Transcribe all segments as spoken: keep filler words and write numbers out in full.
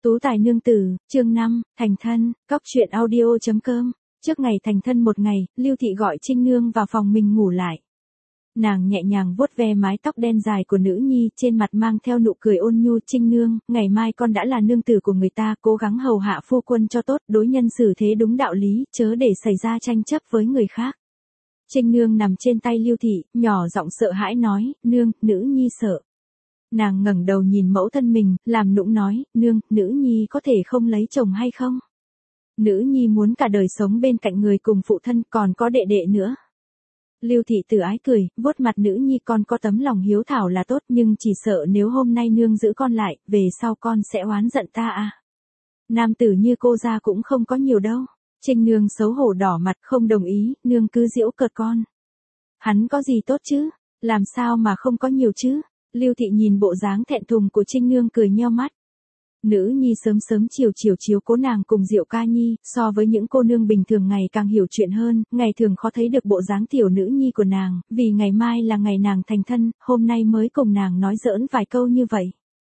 Tú tài nương tử, chương năm, thành thân, cóc truyện audio.com. Trước ngày thành thân một ngày, Lưu Thị gọi Trinh Nương vào phòng mình ngủ lại. Nàng nhẹ nhàng vuốt ve mái tóc đen dài của nữ nhi, trên mặt mang theo nụ cười ôn nhu. Trinh Nương, ngày mai con đã là nương tử của người ta, cố gắng hầu hạ phu quân cho tốt, đối nhân xử thế đúng đạo lý, chớ để xảy ra tranh chấp với người khác. Trinh Nương nằm trên tay Lưu Thị, nhỏ giọng sợ hãi nói, nương, nữ nhi sợ. Nàng ngẩng đầu nhìn mẫu thân mình, làm nũng nói, nương, nữ nhi có thể không lấy chồng hay không? Nữ nhi muốn cả đời sống bên cạnh người cùng phụ thân, còn có đệ đệ nữa. Lưu Thị từ ái cười, vuốt mặt nữ nhi, con có tấm lòng hiếu thảo là tốt, nhưng chỉ sợ nếu hôm nay nương giữ con lại, về sau con sẽ oán giận ta à. Nam tử như cô ra cũng không có nhiều đâu. Trinh Nương xấu hổ đỏ mặt, không đồng ý, nương cứ giễu cợt con. Hắn có gì tốt chứ, làm sao mà không có nhiều chứ. Lưu Thị nhìn bộ dáng thẹn thùng của Trinh Nương cười nheo mắt. Nữ nhi sớm sớm chiều chiều chiếu cố nàng cùng Diệu Ca Nhi, so với những cô nương bình thường ngày càng hiểu chuyện hơn, ngày thường khó thấy được bộ dáng tiểu nữ nhi của nàng, vì ngày mai là ngày nàng thành thân, hôm nay mới cùng nàng nói giỡn vài câu như vậy.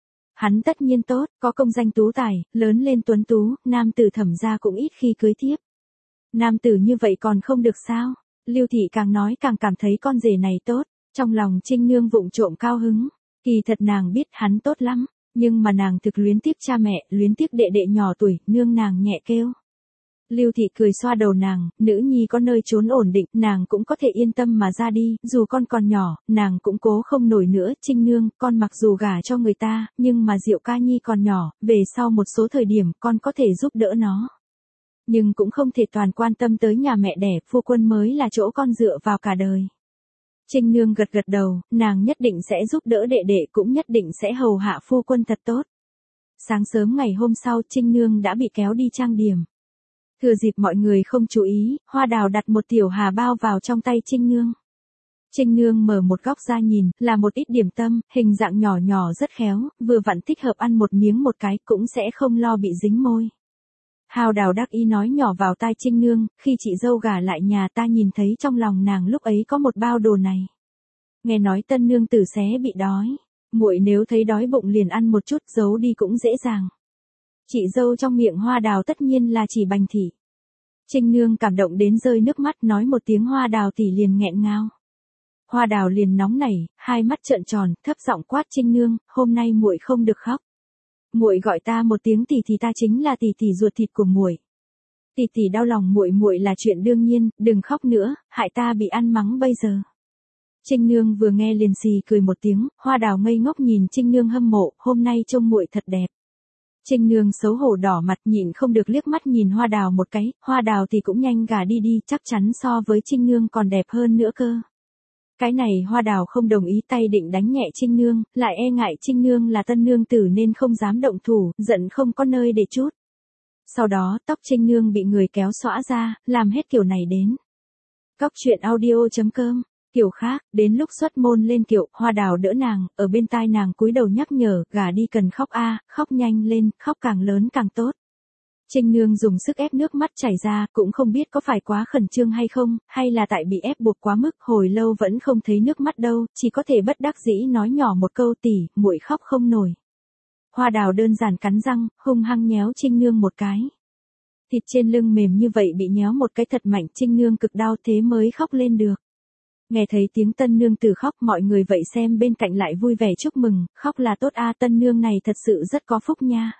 Hắn tất nhiên tốt, có công danh tú tài, lớn lên tuấn tú, nam tử Thẩm gia cũng ít khi cưới tiếp. Nam tử như vậy còn không được sao? Lưu Thị càng nói càng cảm thấy con rể này tốt. Trong lòng Trinh Nương vụng trộm cao hứng, kỳ thật nàng biết hắn tốt lắm, nhưng mà nàng thực luyến tiếc cha mẹ, luyến tiếc đệ đệ nhỏ tuổi, nương nàng nhẹ kêu. Lưu Thị cười xoa đầu nàng, nữ nhi có nơi trốn ổn định, nàng cũng có thể yên tâm mà ra đi, dù con còn nhỏ, nàng cũng cố không nổi nữa. Trinh Nương, con mặc dù gả cho người ta, nhưng mà Diệu Ca Nhi còn nhỏ, về sau một số thời điểm con có thể giúp đỡ nó. Nhưng cũng không thể toàn quan tâm tới nhà mẹ đẻ, phu quân mới là chỗ con dựa vào cả đời. Trinh Nương gật gật đầu, nàng nhất định sẽ giúp đỡ đệ đệ, cũng nhất định sẽ hầu hạ phu quân thật tốt. Sáng sớm ngày hôm sau, Trinh Nương đã bị kéo đi trang điểm. Thừa dịp mọi người không chú ý, Hoa Đào đặt một tiểu hà bao vào trong tay Trinh Nương. Trinh Nương mở một góc ra nhìn, là một ít điểm tâm, hình dạng nhỏ nhỏ rất khéo, vừa vặn thích hợp ăn một miếng một cái, cũng sẽ không lo bị dính môi. Hào Đào đắc ý nói nhỏ vào tai Trinh Nương, khi chị dâu gả lại nhà ta nhìn thấy trong lòng nàng lúc ấy có một bao đồ này. Nghe nói tân nương tử xé bị đói, muội nếu thấy đói bụng liền ăn một chút, giấu đi cũng dễ dàng. Chị dâu trong miệng Hoa Đào tất nhiên là chỉ Bành thị. Trinh Nương cảm động đến rơi nước mắt, nói một tiếng Hoa Đào tỷ liền nghẹn ngào. Hoa Đào liền nóng nảy, hai mắt trợn tròn, thấp giọng quát Trinh Nương, hôm nay muội không được khóc. Muội gọi ta một tiếng tỷ thì ta chính là tỷ tỷ ruột thịt của muội. Tỷ tỷ đau lòng muội muội là chuyện đương nhiên, đừng khóc nữa, hại ta bị ăn mắng bây giờ. Trinh Nương vừa nghe liền xì cười một tiếng, Hoa Đào ngây ngốc nhìn Trinh Nương hâm mộ, hôm nay trông muội thật đẹp. Trinh Nương xấu hổ đỏ mặt, nhịn không được liếc mắt nhìn Hoa Đào một cái, Hoa Đào thì cũng nhanh gả đi đi, chắc chắn so với Trinh Nương còn đẹp hơn nữa cơ. Cái này Hoa Đào không đồng ý, tay định đánh nhẹ Trinh Nương, lại e ngại Trinh Nương là tân nương tử nên không dám động thủ, giận không có nơi để trút. Sau đó, tóc Trinh Nương bị người kéo xõa ra, làm hết kiểu này đến. Cóc truyện audio.com. Kiểu khác, đến lúc xuất môn lên kiệu, Hoa Đào đỡ nàng, ở bên tai nàng cúi đầu nhắc nhở, gả đi cần khóc a, khóc nhanh lên, khóc càng lớn càng tốt. Trinh Nương dùng sức ép nước mắt chảy ra, cũng không biết có phải quá khẩn trương hay không, hay là tại bị ép buộc quá mức, hồi lâu vẫn không thấy nước mắt đâu, chỉ có thể bất đắc dĩ nói nhỏ một câu, tỷ, muội khóc không nổi. Hoa Đào đơn giản cắn răng, hung hăng nhéo Trinh Nương một cái. Thịt trên lưng mềm như vậy bị nhéo một cái thật mạnh, Trinh Nương cực đau thế mới khóc lên được. Nghe thấy tiếng tân nương tử khóc, mọi người vậy xem bên cạnh lại vui vẻ chúc mừng, khóc là tốt a, tân nương này thật sự rất có phúc nha.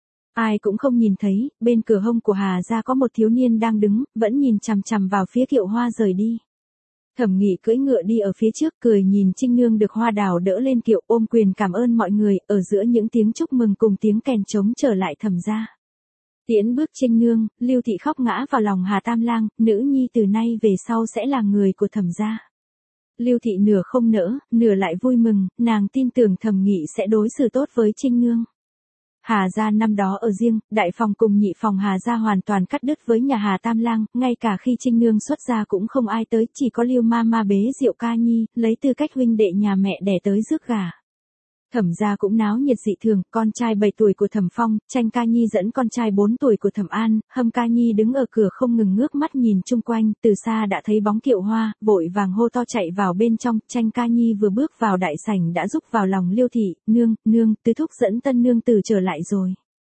Ai cũng không nhìn thấy, bên cửa hông của Hà gia có một thiếu niên đang đứng, vẫn nhìn chằm chằm vào phía kiệu hoa rời đi. Thẩm Nghị cưỡi ngựa đi ở phía trước, cười nhìn Trinh Nương được Hoa Đào đỡ lên kiệu, ôm quyền cảm ơn mọi người, ở giữa những tiếng chúc mừng cùng tiếng kèn trống trở lại Thẩm gia. Tiễn bước Trinh Nương, Lưu Thị khóc ngã vào lòng Hà Tam Lang, nữ nhi từ nay về sau sẽ là người của Thẩm gia. Lưu Thị nửa không nỡ, nửa lại vui mừng, nàng tin tưởng Thẩm Nghị sẽ đối xử tốt với Trinh Nương. Hà gia năm đó ở riêng, đại phòng cùng nhị phòng Hà gia hoàn toàn cắt đứt với nhà Hà Tam Lang, ngay cả khi Trinh Nương xuất gia cũng không ai tới, chỉ có Lưu ma ma bế Diệu Ca Nhi, lấy tư cách huynh đệ nhà mẹ đẻ tới rước gả. Thẩm gia cũng náo nhiệt dị thường, con trai bảy tuổi của Thẩm Phong, Tranh Ca Nhi dẫn con trai bốn tuổi của Thẩm An, Hâm Ca Nhi đứng ở cửa không ngừng ngước mắt nhìn chung quanh, từ xa đã thấy bóng kiệu hoa, vội vàng hô to chạy vào bên trong, Tranh Ca Nhi vừa bước vào đại sảnh đã rúc vào lòng Liêu thị, nương, nương, tứ thúc dẫn tân nương tử trở lại rồi.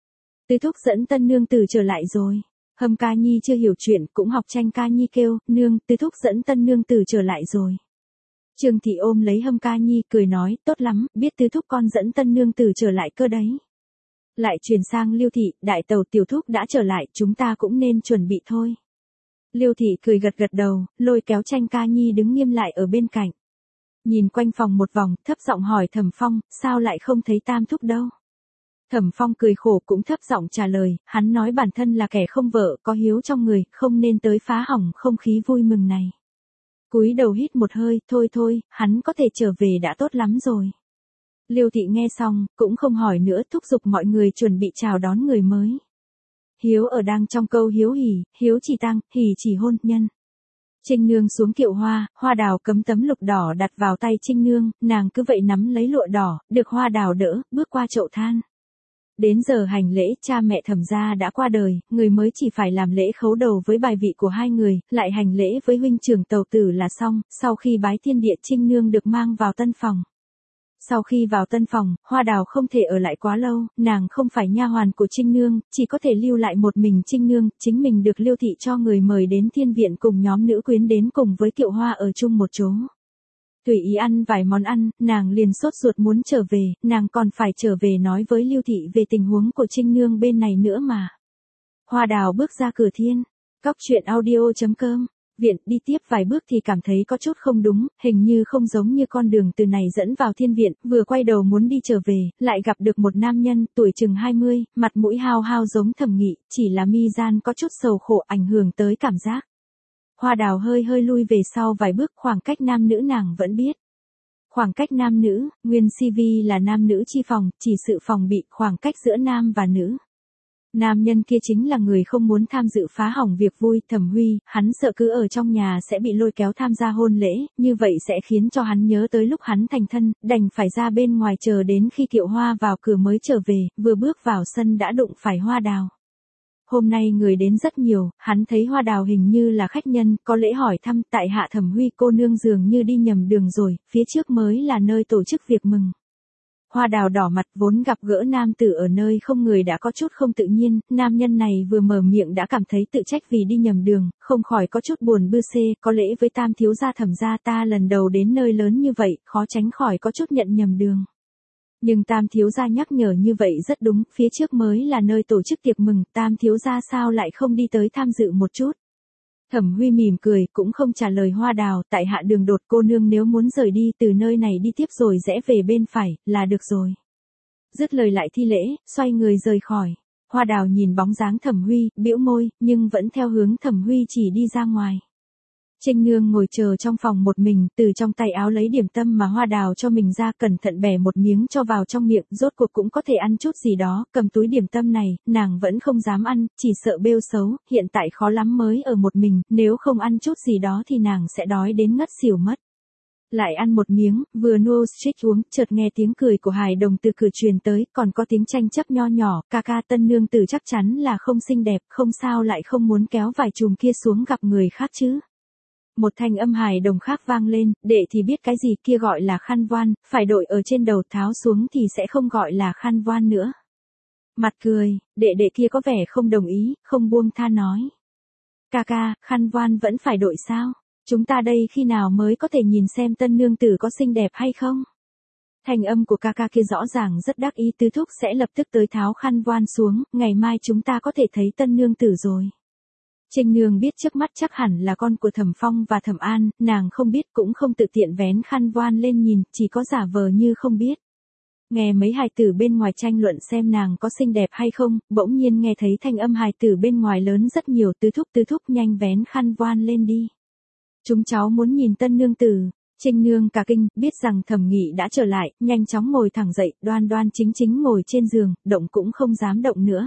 Tứ thúc dẫn tân nương tử trở lại rồi. Hâm Ca Nhi chưa hiểu chuyện cũng học tranh Ca Nhi kêu, nương, tứ thúc dẫn tân nương tử trở lại rồi. Trương Thị ôm lấy Hâm Ca Nhi cười nói, tốt lắm, biết tứ thúc con dẫn tân nương tử trở lại cơ đấy. Lại chuyển sang Liêu Thị, đại tàu tiểu thúc đã trở lại, chúng ta cũng nên chuẩn bị thôi. Liêu Thị cười gật gật đầu, lôi kéo tranh Ca Nhi đứng nghiêm lại ở bên cạnh. Nhìn quanh phòng một vòng, thấp giọng hỏi Thẩm Phong, sao lại không thấy tam thúc đâu? Thẩm Phong cười khổ cũng thấp giọng trả lời, hắn nói bản thân là kẻ không vợ, có hiếu trong người, không nên tới phá hỏng không khí vui mừng này. Cúi đầu hít một hơi, thôi thôi, hắn có thể trở về đã tốt lắm rồi. Liêu Thị nghe xong, cũng không hỏi nữa, thúc giục mọi người chuẩn bị chào đón người mới. Hiếu ở đang trong câu hiếu hỉ, hiếu chỉ tang, hỉ chỉ hôn nhân. Trinh Nương xuống kiệu hoa, Hoa Đào cấm tấm lục đỏ đặt vào tay Trinh Nương, nàng cứ vậy nắm lấy lụa đỏ, được Hoa Đào đỡ, bước qua chậu than. Đến giờ hành lễ, cha mẹ Thẩm gia đã qua đời, người mới chỉ phải làm lễ khấu đầu với bài vị của hai người, lại hành lễ với huynh trưởng tàu tử là xong, sau khi bái thiên địa Trinh Nương được mang vào tân phòng. Sau khi vào tân phòng, Hoa Đào không thể ở lại quá lâu, nàng không phải nha hoàn của Trinh Nương, chỉ có thể lưu lại một mình Trinh Nương, chính mình được Liêu Thị cho người mời đến thiên viện cùng nhóm nữ quyến đến cùng với kiệu hoa ở chung một chỗ. Tùy ý ăn vài món ăn, nàng liền sốt ruột muốn trở về, nàng còn phải trở về nói với Liêu Thị về tình huống của Trinh Nương bên này nữa mà. Hoa Đào bước ra cửa thiên, cóc truyện audio chấm com. Viện đi tiếp vài bước thì cảm thấy có chút không đúng, hình như không giống như con đường từ này dẫn vào thiên viện, vừa quay đầu muốn đi trở về, lại gặp được một nam nhân, tuổi chừng hai mươi, mặt mũi hao hao giống Thẩm Nghị, chỉ là mi gian có chút sầu khổ ảnh hưởng tới cảm giác. Hoa Đào hơi hơi lui về sau vài bước, khoảng cách nam nữ nàng vẫn biết. Khoảng cách nam nữ, nguyên xê vê là nam nữ chi phòng, chỉ sự phòng bị khoảng cách giữa nam và nữ. Nam nhân kia chính là người không muốn tham dự phá hỏng việc vui, Thẩm Huy, hắn sợ cứ ở trong nhà sẽ bị lôi kéo tham gia hôn lễ, như vậy sẽ khiến cho hắn nhớ tới lúc hắn thành thân, đành phải ra bên ngoài chờ đến khi kiệu hoa vào cửa mới trở về, vừa bước vào sân đã đụng phải Hoa Đào. Hôm nay người đến rất nhiều, hắn thấy Hoa Đào hình như là khách nhân, có lễ hỏi thăm, tại hạ Thẩm Huy cô nương dường như đi nhầm đường rồi, phía trước mới là nơi tổ chức việc mừng. Hoa Đào đỏ mặt, vốn gặp gỡ nam tử ở nơi không người đã có chút không tự nhiên, nam nhân này vừa mở miệng đã cảm thấy tự trách vì đi nhầm đường, không khỏi có chút buồn bư xê, có lẽ với tam thiếu gia Thẩm gia ta lần đầu đến nơi lớn như vậy, khó tránh khỏi có chút nhận nhầm đường. Nhưng tam thiếu gia nhắc nhở như vậy rất đúng, phía trước mới là nơi tổ chức tiệc mừng, tam thiếu gia sao lại không đi tới tham dự một chút. Thẩm Huy mỉm cười, cũng không trả lời Hoa Đào, tại hạ đường đột cô nương nếu muốn rời đi từ nơi này đi tiếp rồi rẽ về bên phải, là được rồi. Dứt lời lại thi lễ, xoay người rời khỏi. Hoa Đào nhìn bóng dáng Thẩm Huy, bĩu môi, nhưng vẫn theo hướng Thẩm Huy chỉ đi ra ngoài. Trinh Nương ngồi chờ trong phòng một mình, từ trong tay áo lấy điểm tâm mà Hoa Đào cho mình ra, cẩn thận bẻ một miếng cho vào trong miệng, rốt cuộc cũng có thể ăn chút gì đó, cầm túi điểm tâm này, nàng vẫn không dám ăn, chỉ sợ bêu xấu, hiện tại khó lắm mới ở một mình, nếu không ăn chút gì đó thì nàng sẽ đói đến ngất xỉu mất. Lại ăn một miếng, vừa nuốt trích uống, chợt nghe tiếng cười của hài đồng từ cửa truyền tới, còn có tiếng tranh chấp nho nhỏ, ca ca tân nương tử chắc chắn là không xinh đẹp, không sao lại không muốn kéo vài chùm kia xuống gặp người khác chứ. Một thanh âm hài đồng khác vang lên, đệ thì biết cái gì kia gọi là khăn voan, phải đội ở trên đầu tháo xuống thì sẽ không gọi là khăn voan nữa. Mặt cười, đệ đệ kia có vẻ không đồng ý, không buông tha nói. Ca ca, khăn voan vẫn phải đội sao? Chúng ta đây khi nào mới có thể nhìn xem tân nương tử có xinh đẹp hay không? Thanh âm của ca ca kia rõ ràng rất đắc ý, tứ thúc sẽ lập tức tới tháo khăn voan xuống, ngày mai chúng ta có thể thấy tân nương tử rồi. Trinh Nương biết trước mắt chắc hẳn là con của Thẩm Phong và Thẩm An, nàng không biết cũng không tự tiện vén khăn voan lên nhìn, chỉ có giả vờ như không biết. Nghe mấy hài tử bên ngoài tranh luận xem nàng có xinh đẹp hay không, bỗng nhiên nghe thấy thanh âm hài tử bên ngoài lớn rất nhiều, tứ thúc tứ thúc nhanh vén khăn voan lên đi. Chúng cháu muốn nhìn tân nương tử. Trinh Nương cả kinh, biết rằng Thẩm Nghị đã trở lại, nhanh chóng ngồi thẳng dậy, đoan đoan chính chính ngồi trên giường, động cũng không dám động nữa.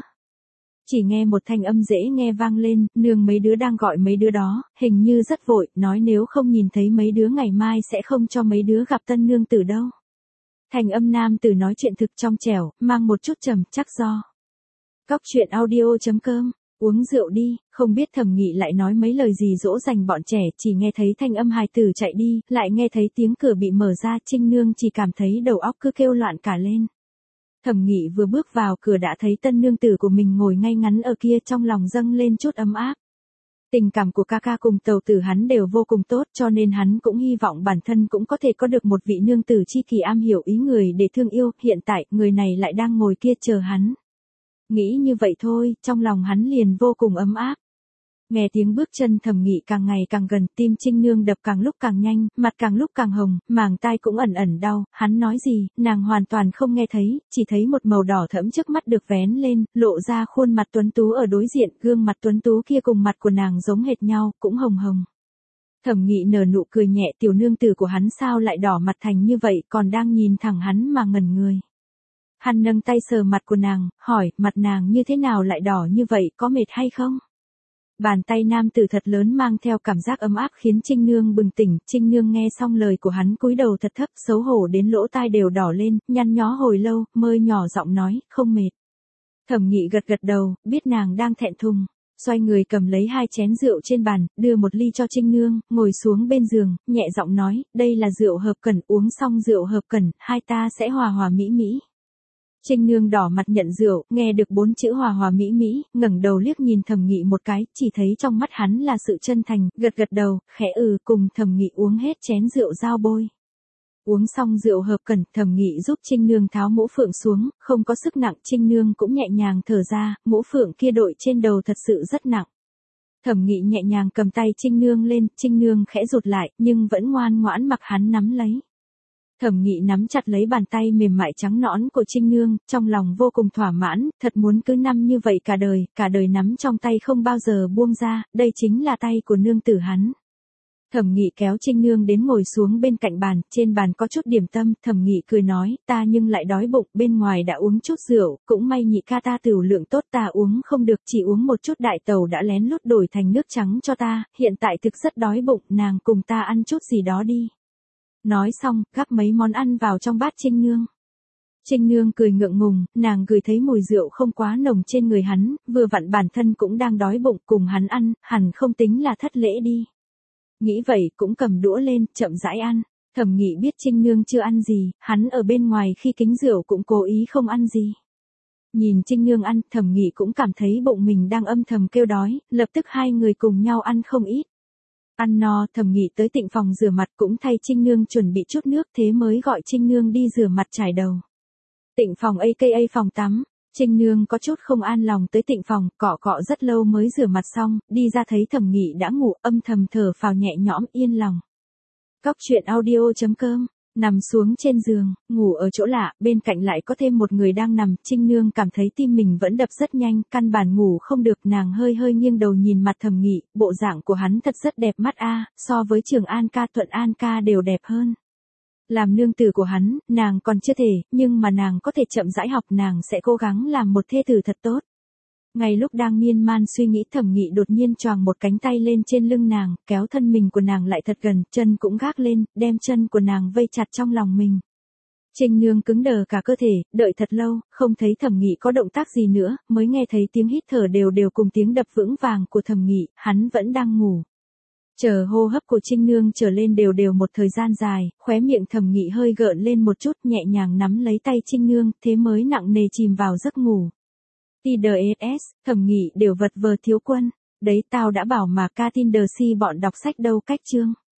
Chỉ nghe một thanh âm dễ nghe vang lên, nương mấy đứa đang gọi mấy đứa đó, hình như rất vội, nói nếu không nhìn thấy mấy đứa ngày mai sẽ không cho mấy đứa gặp tân nương tử đâu. Thanh âm nam tử nói chuyện thực trong trẻo, mang một chút trầm chắc do. Cóc truyện audio chấm com, uống rượu đi, không biết Thẩm Nghị lại nói mấy lời gì dỗ dành bọn trẻ, chỉ nghe thấy thanh âm hài tử chạy đi, lại nghe thấy tiếng cửa bị mở ra, Trinh Nương chỉ cảm thấy đầu óc cứ kêu loạn cả lên. Thẩm Nghị vừa bước vào cửa đã thấy tân nương tử của mình ngồi ngay ngắn ở kia, trong lòng dâng lên chút ấm áp. Tình cảm của ca ca cùng tàu tử hắn đều vô cùng tốt, cho nên hắn cũng hy vọng bản thân cũng có thể có được một vị nương tử chi kỷ am hiểu ý người để thương yêu, hiện tại người này lại đang ngồi kia chờ hắn. Nghĩ như vậy thôi, trong lòng hắn liền vô cùng ấm áp. Nghe tiếng bước chân Thẩm Nghị càng ngày càng gần, tim Trinh Nương đập càng lúc càng nhanh, mặt càng lúc càng hồng, màng tai cũng ẩn ẩn đau, hắn nói gì, nàng hoàn toàn không nghe thấy, chỉ thấy một màu đỏ thẫm trước mắt được vén lên, lộ ra khuôn mặt tuấn tú ở đối diện, gương mặt tuấn tú kia cùng mặt của nàng giống hệt nhau, cũng hồng hồng. Thẩm Nghị nở nụ cười nhẹ, tiểu nương tử của hắn sao lại đỏ mặt thành như vậy, còn đang nhìn thẳng hắn mà ngẩn người. Hắn nâng tay sờ mặt của nàng, hỏi, mặt nàng như thế nào lại đỏ như vậy, có mệt hay không? Bàn tay nam tử thật lớn mang theo cảm giác ấm áp khiến Trinh Nương bừng tỉnh, Trinh Nương nghe xong lời của hắn cúi đầu thật thấp, xấu hổ đến lỗ tai đều đỏ lên, nhăn nhó hồi lâu, mới nhỏ giọng nói, không mệt. Thẩm Nghị gật gật đầu, biết nàng đang thẹn thùng, xoay người cầm lấy hai chén rượu trên bàn, đưa một ly cho Trinh Nương, ngồi xuống bên giường, nhẹ giọng nói, đây là rượu hợp cẩn, uống xong rượu hợp cẩn, hai ta sẽ hòa hòa mỹ mỹ. Trinh Nương đỏ mặt nhận rượu, nghe được bốn chữ hòa hòa mỹ mỹ, ngẩng đầu liếc nhìn Thẩm Nghị một cái, chỉ thấy trong mắt hắn là sự chân thành, gật gật đầu, khẽ ừ, cùng Thẩm Nghị uống hết chén rượu giao bôi. Uống xong rượu hợp cẩn, Thẩm Nghị giúp Trinh Nương tháo mũ phượng xuống, không có sức nặng, Trinh Nương cũng nhẹ nhàng thở ra, mũ phượng kia đội trên đầu thật sự rất nặng. Thẩm Nghị nhẹ nhàng cầm tay Trinh Nương lên, Trinh Nương khẽ rụt lại, nhưng vẫn ngoan ngoãn mặc hắn nắm lấy. Thẩm Nghị nắm chặt lấy bàn tay mềm mại trắng nõn của Trinh Nương, trong lòng vô cùng thỏa mãn, thật muốn cứ năm như vậy cả đời, cả đời nắm trong tay không bao giờ buông ra, đây chính là tay của nương tử hắn. Thẩm Nghị kéo Trinh Nương đến ngồi xuống bên cạnh bàn, trên bàn có chút điểm tâm, Thẩm Nghị cười nói, ta nhưng lại đói bụng, bên ngoài đã uống chút rượu, cũng may nhị ca ta tửu lượng tốt, ta uống không được, chỉ uống một chút, đại tẩu đã lén lút đổi thành nước trắng cho ta, hiện tại thực rất đói bụng, nàng cùng ta ăn chút gì đó đi. Nói xong, gắp mấy món ăn vào trong bát Trinh Nương. Trinh Nương cười ngượng ngùng, nàng gửi thấy mùi rượu không quá nồng trên người hắn, vừa vặn bản thân cũng đang đói bụng, cùng hắn ăn, hẳn không tính là thất lễ đi. Nghĩ vậy cũng cầm đũa lên, chậm rãi ăn. Thẩm Nghị biết Trinh Nương chưa ăn gì, hắn ở bên ngoài khi kính rượu cũng cố ý không ăn gì. Nhìn Trinh Nương ăn, Thẩm Nghị cũng cảm thấy bụng mình đang âm thầm kêu đói, lập tức hai người cùng nhau ăn không ít. Ăn no, Thẩm Nghị tới tịnh phòng rửa mặt, cũng thay Trinh Nương chuẩn bị chút nước, thế mới gọi Trinh Nương đi rửa mặt trải đầu. Tịnh phòng a ca a phòng tắm, Trinh Nương có chút không an lòng tới tịnh phòng, cọ cọ rất lâu mới rửa mặt xong, đi ra thấy Thẩm Nghị đã ngủ, âm thầm thở phào nhẹ nhõm, yên lòng. Cóc truyện audio chấm com. Nằm xuống trên giường, ngủ ở chỗ lạ, bên cạnh lại có thêm một người đang nằm, Trinh Nương cảm thấy tim mình vẫn đập rất nhanh, căn bản ngủ không được, nàng hơi hơi nghiêng đầu nhìn mặt Thẩm Nghị, bộ dạng của hắn thật rất đẹp mắt a, so với Trường An ca, Thuận An ca đều đẹp hơn. Làm nương tử của hắn, nàng còn chưa thể, nhưng mà nàng có thể chậm rãi học, nàng sẽ cố gắng làm một thê tử thật tốt. Ngay lúc đang miên man suy nghĩ, Thẩm Nghị đột nhiên choàng một cánh tay lên trên lưng nàng, kéo thân mình của nàng lại thật gần, chân cũng gác lên, đem chân của nàng vây chặt trong lòng mình. Trinh Nương cứng đờ cả cơ thể, đợi thật lâu, không thấy Thẩm Nghị có động tác gì nữa, mới nghe thấy tiếng hít thở đều đều cùng tiếng đập vững vàng của Thẩm Nghị, hắn vẫn đang ngủ. Chờ hô hấp của Trinh Nương trở lên đều đều một thời gian dài, khóe miệng Thẩm Nghị hơi gợn lên một chút, nhẹ nhàng nắm lấy tay Trinh Nương, thế mới nặng nề chìm vào giấc ngủ. Tinder ét ét, Thẩm Nghị đều vật vờ thiếu quân. Đấy tao đã bảo mà ca Tinder si bọn đọc sách đâu cách chương.